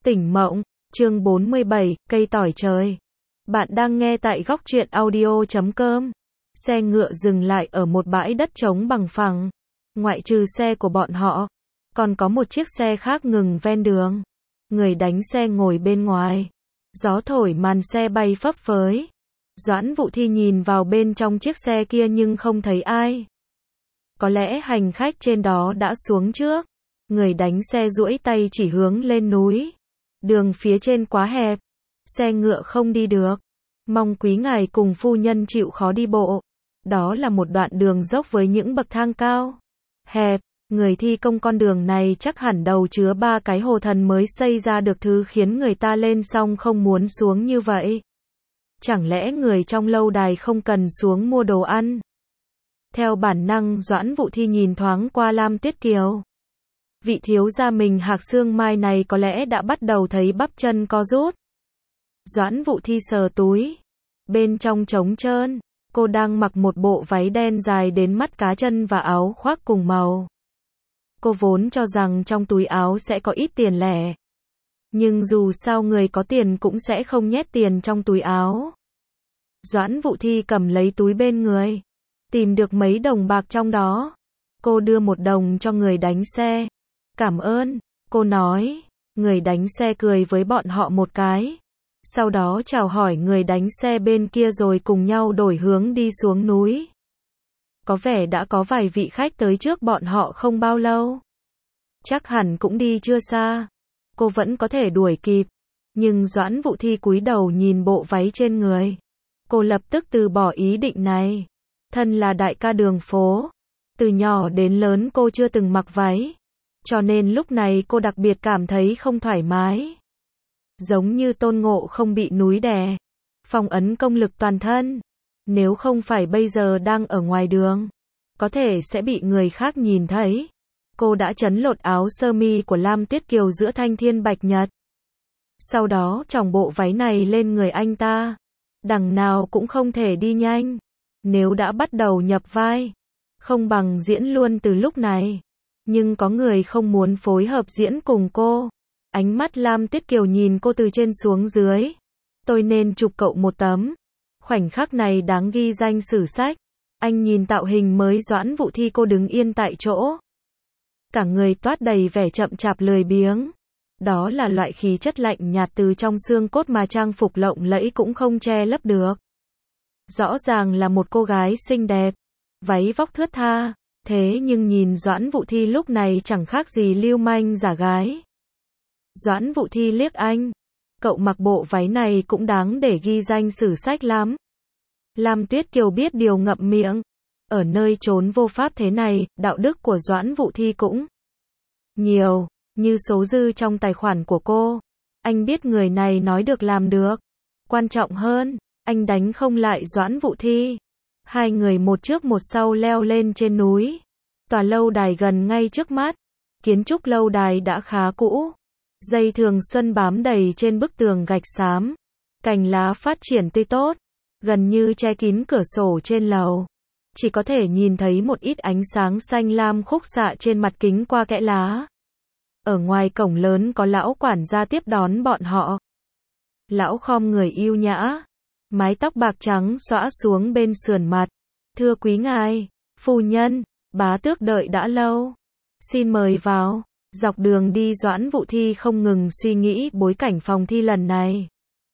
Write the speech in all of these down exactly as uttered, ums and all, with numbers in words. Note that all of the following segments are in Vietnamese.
Tỉnh mộng, chương bốn mươi bảy, cây tỏi trời. Bạn đang nghe tại góc truyện audio chấm com. Xe ngựa dừng lại ở một bãi đất trống bằng phẳng. Ngoại trừ xe của bọn họ, còn có một chiếc xe khác ngừng ven đường. Người đánh xe ngồi bên ngoài. Gió thổi màn xe bay phấp phới. Doãn Vũ Thi nhìn vào bên trong chiếc xe kia nhưng không thấy ai. Có lẽ hành khách trên đó đã xuống trước. Người đánh xe duỗi tay chỉ hướng lên núi. Đường phía trên quá hẹp, xe ngựa không đi được. Mong quý ngài cùng phu nhân chịu khó đi bộ. Đó là một đoạn đường dốc với những bậc thang cao, hẹp. Người thi công con đường này chắc hẳn đầu chứa ba cái hồ thần mới xây ra được thứ khiến người ta lên xong không muốn xuống như vậy. Chẳng lẽ người trong lâu đài không cần xuống mua đồ ăn? Theo bản năng, Doãn Vũ Thi nhìn thoáng qua Lam Tuyết Kiều. Vị thiếu gia mình Hạc Sương Mai này có lẽ đã bắt đầu thấy bắp chân co rút. Doãn Vũ Thi sờ túi. Bên trong trống trơn, cô đang mặc một bộ váy đen dài đến mắt cá chân và áo khoác cùng màu. Cô vốn cho rằng trong túi áo sẽ có ít tiền lẻ. Nhưng dù sao người có tiền cũng sẽ không nhét tiền trong túi áo. Doãn Vũ Thi cầm lấy túi bên người. Tìm được mấy đồng bạc trong đó. Cô đưa một đồng cho người đánh xe. Cảm ơn, cô nói. Người đánh xe cười với bọn họ một cái. Sau đó chào hỏi người đánh xe bên kia rồi cùng nhau đổi hướng đi xuống núi. Có vẻ đã có vài vị khách tới trước bọn họ không bao lâu. Chắc hẳn cũng đi chưa xa. Cô vẫn có thể đuổi kịp. Nhưng Doãn Vũ Thi cúi đầu nhìn bộ váy trên người. Cô lập tức từ bỏ ý định này. Thân là đại ca đường phố. Từ nhỏ đến lớn cô chưa từng mặc váy. Cho nên lúc này cô đặc biệt cảm thấy không thoải mái. Giống như Tôn Ngộ không bị núi đè. Phong ấn công lực toàn thân. Nếu không phải bây giờ đang ở ngoài đường, có thể sẽ bị người khác nhìn thấy. Cô đã chấn lột áo sơ mi của Lam Tuyết Kiều giữa thanh thiên bạch nhật. Sau đó tròng bộ váy này lên người anh ta. Đằng nào cũng không thể đi nhanh. Nếu đã bắt đầu nhập vai, không bằng diễn luôn từ lúc này. Nhưng có người không muốn phối hợp diễn cùng cô. Ánh mắt Lam Tuyết Kiều nhìn cô từ trên xuống dưới. Tôi nên chụp cậu một tấm. Khoảnh khắc này đáng ghi danh sử sách. Anh nhìn tạo hình mới Doãn Vũ Thi, cô đứng yên tại chỗ. Cả người toát đầy vẻ chậm chạp lười biếng. Đó là loại khí chất lạnh nhạt từ trong xương cốt mà trang phục lộng lẫy cũng không che lấp được. Rõ ràng là một cô gái xinh đẹp. Váy vóc thướt tha. Thế nhưng nhìn Doãn Vũ Thi lúc này chẳng khác gì lưu manh giả gái. Doãn Vũ Thi liếc anh. Cậu mặc bộ váy này cũng đáng để ghi danh sử sách lắm. Lam Tuyết Kiều biết điều ngậm miệng. Ở nơi trốn vô pháp thế này, đạo đức của Doãn Vũ Thi cũng nhiều, như số dư trong tài khoản của cô. Anh biết người này nói được làm được. Quan trọng hơn, anh đánh không lại Doãn Vũ Thi. Hai người một trước một sau leo lên trên núi. Tòa lâu đài gần ngay trước mắt. Kiến trúc lâu đài đã khá cũ. Dây thường xuân bám đầy trên bức tường gạch xám. Cành lá phát triển tươi tốt. Gần như che kín cửa sổ trên lầu. Chỉ có thể nhìn thấy một ít ánh sáng xanh lam khúc xạ trên mặt kính qua kẽ lá. Ở ngoài cổng lớn có lão quản gia tiếp đón bọn họ. Lão khom người yêu nhã. Mái tóc bạc trắng xõa xuống bên sườn mặt. Thưa quý ngài, phu nhân, bá tước đợi đã lâu. Xin mời vào. Dọc đường đi Doãn Vũ Thi không ngừng suy nghĩ bối cảnh phòng thi lần này.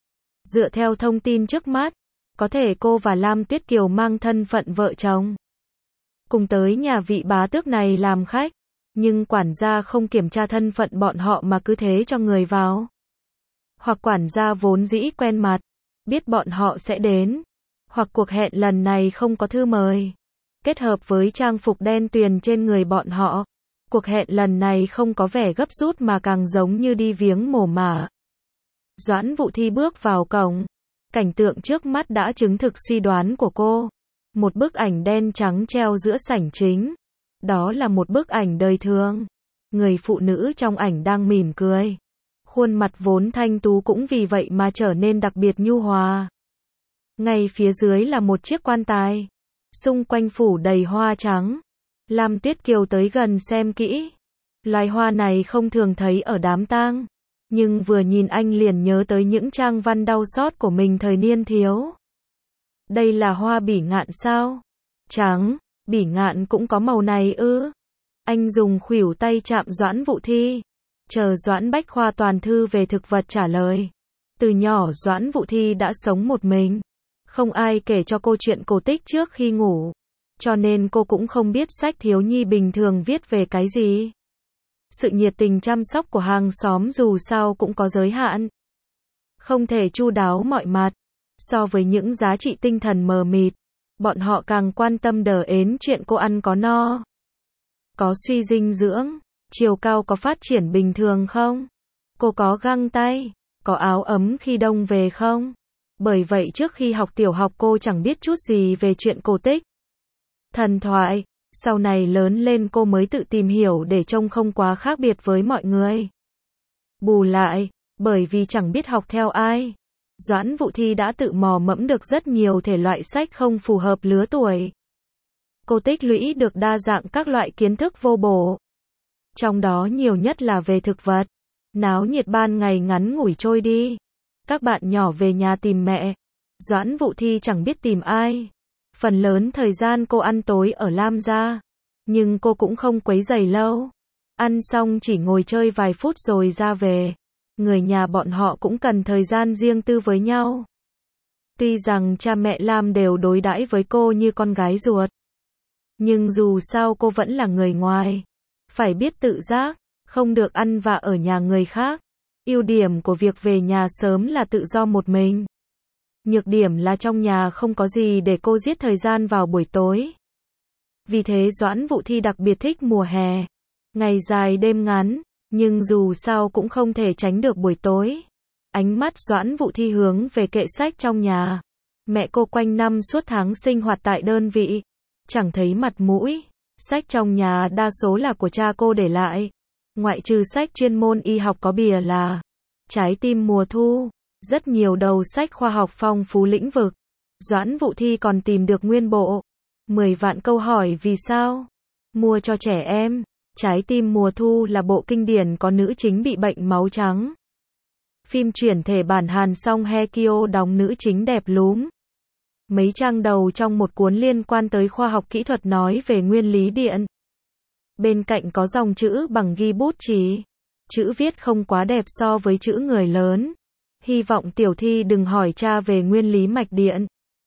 Dựa theo thông tin trước mắt, có thể cô và Lam Tuyết Kiều mang thân phận vợ chồng. Cùng tới nhà vị bá tước này làm khách. Nhưng quản gia không kiểm tra thân phận bọn họ mà cứ thế cho người vào. Hoặc quản gia vốn dĩ quen mặt, biết bọn họ sẽ đến. Hoặc cuộc hẹn lần này không có thư mời. Kết hợp với trang phục đen tuyền trên người bọn họ. Cuộc hẹn lần này không có vẻ gấp rút mà càng giống như đi viếng mồ mả. Doãn Vũ Thi bước vào cổng. Cảnh tượng trước mắt đã chứng thực suy đoán của cô. Một bức ảnh đen trắng treo giữa sảnh chính. Đó là một bức ảnh đời thường. Người phụ nữ trong ảnh đang mỉm cười. Khuôn mặt vốn thanh tú cũng vì vậy mà trở nên đặc biệt nhu hòa. Ngay phía dưới là một chiếc quan tài. Xung quanh phủ đầy hoa trắng. Lam Tuyết Kiều tới gần xem kỹ. Loài hoa này không thường thấy ở đám tang. Nhưng vừa nhìn anh liền nhớ tới những trang văn đau xót của mình thời niên thiếu. Đây là hoa bỉ ngạn sao? Trắng, bỉ ngạn cũng có màu này ư? Anh dùng khuỷu tay chạm Doãn Vũ Thi. Chờ Doãn Bách Khoa toàn thư về thực vật trả lời. Từ nhỏ Doãn Vũ Thi đã sống một mình. Không ai kể cho cô chuyện cổ tích trước khi ngủ. Cho nên cô cũng không biết sách thiếu nhi bình thường viết về cái gì. Sự nhiệt tình chăm sóc của hàng xóm dù sao cũng có giới hạn. Không thể chu đáo mọi mặt. So với những giá trị tinh thần mờ mịt, bọn họ càng quan tâm đờ ến chuyện cô ăn có no, có suy dinh dưỡng, chiều cao có phát triển bình thường không, cô có găng tay, có áo ấm khi đông về không. Bởi vậy trước khi học tiểu học cô chẳng biết chút gì về chuyện cổ tích, thần thoại. Sau này lớn lên cô mới tự tìm hiểu để trông không quá khác biệt với mọi người. Bù lại, bởi vì chẳng biết học theo ai, Doãn Vũ Thi đã tự mò mẫm được rất nhiều thể loại sách không phù hợp lứa tuổi. Cô tích lũy được đa dạng các loại kiến thức vô bổ. Trong đó nhiều nhất là về thực vật. Náo nhiệt ban ngày ngắn ngủi trôi đi. Các bạn nhỏ về nhà tìm mẹ. Doãn Vũ Thi chẳng biết tìm ai. Phần lớn thời gian cô ăn tối ở Lam gia. Nhưng cô cũng không quấy rầy lâu. Ăn xong chỉ ngồi chơi vài phút rồi ra về. Người nhà bọn họ cũng cần thời gian riêng tư với nhau. Tuy rằng cha mẹ Lam đều đối đãi với cô như con gái ruột. Nhưng dù sao cô vẫn là người ngoài. Phải biết tự giác, không được ăn vạ ở nhà người khác. Ưu điểm của việc về nhà sớm là tự do một mình. Nhược điểm là trong nhà không có gì để cô giết thời gian vào buổi tối. Vì thế Doãn Vũ Thi đặc biệt thích mùa hè. Ngày dài đêm ngắn, nhưng dù sao cũng không thể tránh được buổi tối. Ánh mắt Doãn Vũ Thi hướng về kệ sách trong nhà. Mẹ cô quanh năm suốt tháng sinh hoạt tại đơn vị. Chẳng thấy mặt mũi. Sách trong nhà đa số là của cha cô để lại. Ngoại trừ sách chuyên môn y học có bìa là Trái tim mùa thu. Rất nhiều đầu sách khoa học phong phú lĩnh vực. Doãn Vũ Thi còn tìm được nguyên bộ mười vạn câu hỏi vì sao mua cho trẻ em. Trái tim mùa thu là bộ kinh điển có nữ chính bị bệnh máu trắng. Phim chuyển thể bản Hàn Song Hye Kyo đóng nữ chính đẹp lúm. Mấy trang đầu trong một cuốn liên quan tới khoa học kỹ thuật nói về nguyên lý điện. Bên cạnh có dòng chữ bằng ghi bút chì. Chữ viết không quá đẹp so với chữ người lớn. Hy vọng Tiểu Thi đừng hỏi cha về nguyên lý mạch điện.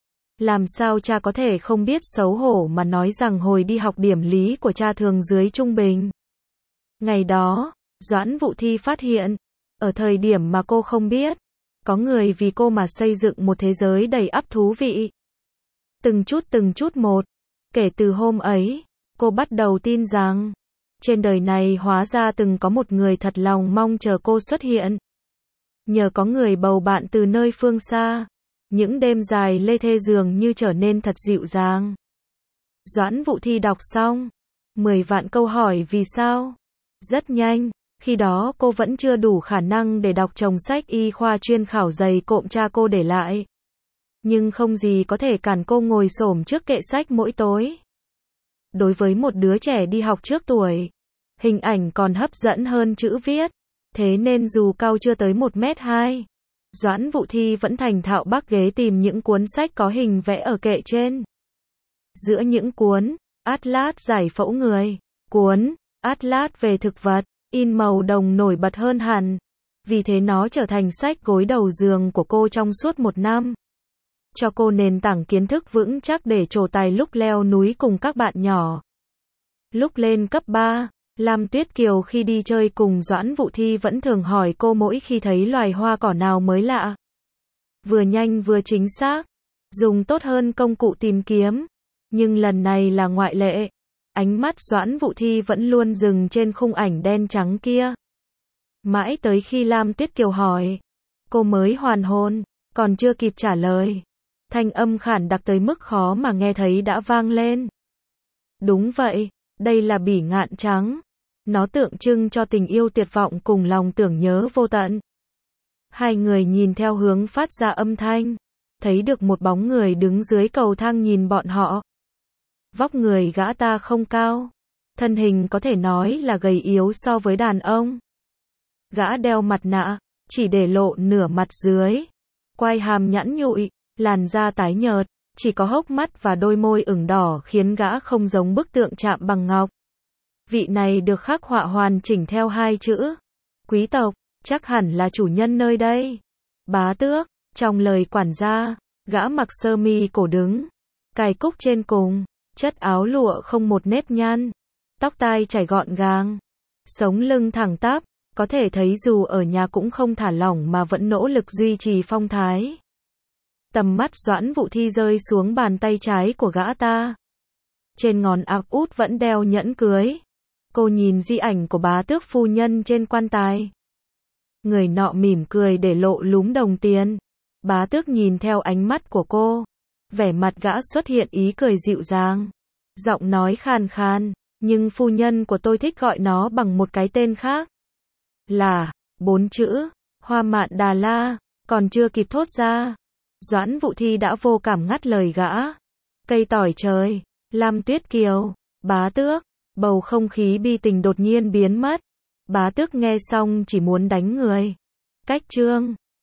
Làm sao cha có thể không biết xấu hổ mà nói rằng hồi đi học điểm lý của cha thường dưới trung bình. Ngày đó, Doãn Vũ Thi phát hiện, ở thời điểm mà cô không biết, có người vì cô mà xây dựng một thế giới đầy ắp thú vị. Từng chút từng chút một, kể từ hôm ấy, cô bắt đầu tin rằng, trên đời này hóa ra từng có một người thật lòng mong chờ cô xuất hiện. Nhờ có người bầu bạn từ nơi phương xa, những đêm dài lê thê dường như trở nên thật dịu dàng. Doãn Vũ Thi đọc xong mười vạn câu hỏi vì sao. Rất nhanh, khi đó cô vẫn chưa đủ khả năng để đọc chồng sách y khoa chuyên khảo dày cộm cha cô để lại. Nhưng không gì có thể cản cô ngồi xổm trước kệ sách mỗi tối. Đối với một đứa trẻ đi học trước tuổi, hình ảnh còn hấp dẫn hơn chữ viết. Thế nên dù cao chưa tới một mét hai, Doãn Vũ Thi vẫn thành thạo bắc ghế tìm những cuốn sách có hình vẽ ở kệ trên. Giữa những cuốn Atlas giải phẫu người, cuốn Atlas về thực vật, in màu đồng nổi bật hơn hẳn. Vì thế nó trở thành sách gối đầu giường của cô trong suốt một năm. Cho cô nền tảng kiến thức vững chắc để trổ tài lúc leo núi cùng các bạn nhỏ. Lúc lên cấp ba, Lam Tuyết Kiều khi đi chơi cùng Doãn Vũ Thi vẫn thường hỏi cô mỗi khi thấy loài hoa cỏ nào mới lạ. Vừa nhanh vừa chính xác, dùng tốt hơn công cụ tìm kiếm. Nhưng lần này là ngoại lệ. Ánh mắt Doãn Vũ Thi vẫn luôn dừng trên khung ảnh đen trắng kia. Mãi tới khi Lam Tuyết Kiều hỏi, cô mới hoàn hồn, còn chưa kịp trả lời. Thanh âm khản đặc tới mức khó mà nghe thấy đã vang lên. Đúng vậy, đây là bỉ ngạn trắng. Nó tượng trưng cho tình yêu tuyệt vọng cùng lòng tưởng nhớ vô tận. Hai người nhìn theo hướng phát ra âm thanh, thấy được một bóng người đứng dưới cầu thang nhìn bọn họ. Vóc người gã ta không cao, thân hình có thể nói là gầy yếu so với đàn ông. Gã đeo mặt nạ, chỉ để lộ nửa mặt dưới. Quai hàm nhẵn nhụi, làn da tái nhợt, chỉ có hốc mắt và đôi môi ửng đỏ khiến gã không giống bức tượng chạm bằng ngọc. Vị này được khắc họa hoàn chỉnh theo hai chữ. Quý tộc, chắc hẳn là chủ nhân nơi đây. Bá tước, trong lời quản gia, gã mặc sơ mi cổ đứng, cài cúc trên cùng, chất áo lụa không một nếp nhăn, tóc tai chảy gọn gàng, sống lưng thẳng tắp, có thể thấy dù ở nhà cũng không thả lỏng mà vẫn nỗ lực duy trì phong thái. Tầm mắt Doãn Vũ Thi rơi xuống bàn tay trái của gã ta. Trên ngón áp út vẫn đeo nhẫn cưới. Cô nhìn di ảnh của bá tước phu nhân trên quan tài. Người nọ mỉm cười để lộ lúm đồng tiền. Bá tước nhìn theo ánh mắt của cô. Vẻ mặt gã xuất hiện ý cười dịu dàng. Giọng nói khàn khàn, nhưng phu nhân của tôi thích gọi nó bằng một cái tên khác. Là, bốn chữ, Hoa Mạn Đà La, còn chưa kịp thốt ra. Doãn Vũ Thi đã vô cảm ngắt lời gã. Cây tỏi trời, Lam Tuyết Kiều, bá tước, bầu không khí bi tình đột nhiên biến mất. Bá tước nghe xong chỉ muốn đánh người. Cách chương